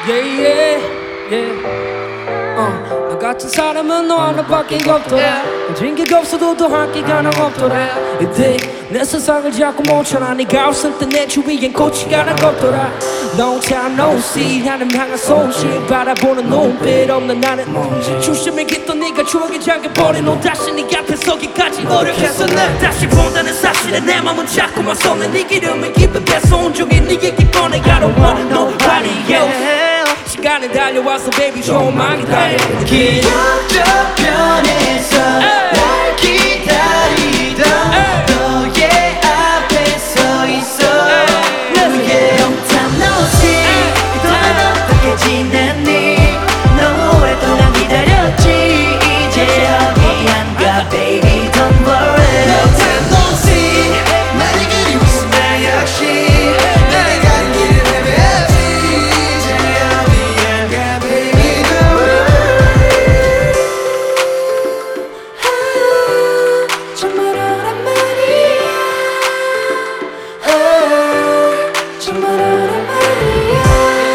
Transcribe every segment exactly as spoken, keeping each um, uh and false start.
yeah, yeah, yeah. 어, 나 같은 사람은 너 하나밖에 없더라. 가진 게 없어도 더할 게 하나 없더라. 이때 내 세상을 자꾸 멈춰라. 네가 없을 때 내 주위엔 꽃이 하나 없더라. No time no see 하늘 향한 손짓 바라보는 눈빛 없는 나는 중심에 깃던 네가 추억에 잠겨버린 너 다시 네 앞에 서기까지 노력했어. 난 다시 본다는 사실에 내 맘은 자꾸만 쏘는 네 기름을 깊은 뺏어 온종일 네 얘기 꺼내 I don't want nobody else. 시간은 달려와서 baby 조금만 기다려. 기억적 편에서 날 기다리던 너의 앞에 서 있어. Long time no see 그동안 어떻게 지냈니? 너무 오랫동안 기다렸지. 이제 어디 안 가 baby don't worry. Long time no see 많이 그리웠으나 역시 내가 가는 길을 헤매야지. 이제 어디 안 가 baby don't worry. 아, 정말 오랜만이야. 아, 정말 오랜만이야.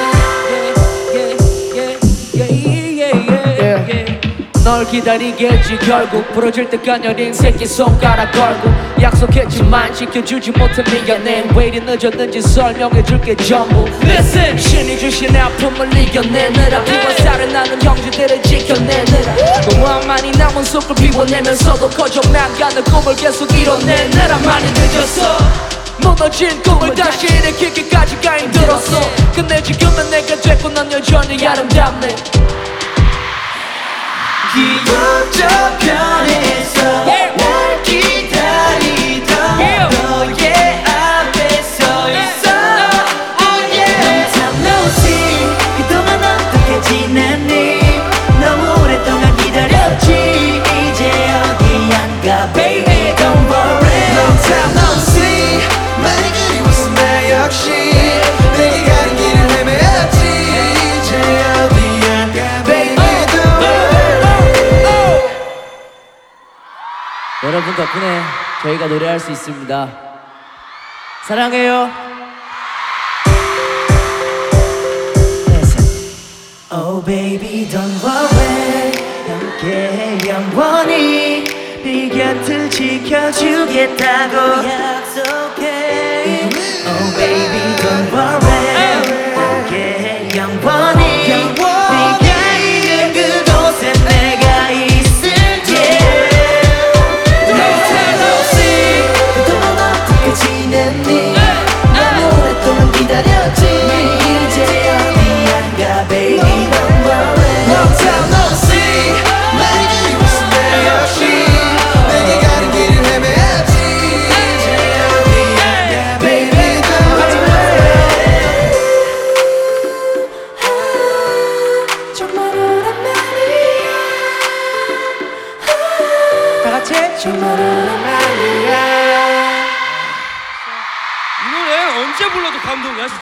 널 기다리겠지 결국 부러질 때까지 어린 새끼 손가락 걸고 약속했지만 지켜주지 못해 미안해. 왜 이리 늦었는지 설명해줄게 전부. Listen 신이 주신 아픔을 이겨내느라 피와 살을 나는 형제들을 지켜내느라 공허만이 남은 속을 비워내면서도 커져나가는 꿈을 계속 이뤄내느라 많이 늦었어. 무너진 꿈을 다시 일으키기까지가 힘들었어. 근데 지금은 내가 됐고 넌 여전히 아름답네. 기억적 편에서 날 기다리던 너의 앞에 서 있어. Oh yeah. Long time no see 그동안 어떻게 지냈니? 너무 오랫동안 기다렸지. 이제 어디 안 가 baby don't worry. Long time no see 많이 그리웠으나 역시 내가 가는 길을 헤매었지. 이제 어디 안 가 baby don't worry. 여러분 덕분에 저희가 노래할 수 있습니다. 사랑해요. Oh baby don't worry 함께 영원히 네 곁을 지켜주겠다고 약속해. Oh baby don't worry 함께 영원히 네가 있는 그곳에 내가 있을게. No time no see 그동안 어떻게 지냈니? 너무 오랫동안 기다렸지. 이제 어디 안 가 baby don't worry. Long time no see 많이 그리웠으나 역시 내가 가는 길을 헤매었지. 이제 어디 안 가 baby don't worry. 아, 정말 오랜만이야. 다 같이 정말 오랜만이야. 이 노래 언제 불러도 감동이야.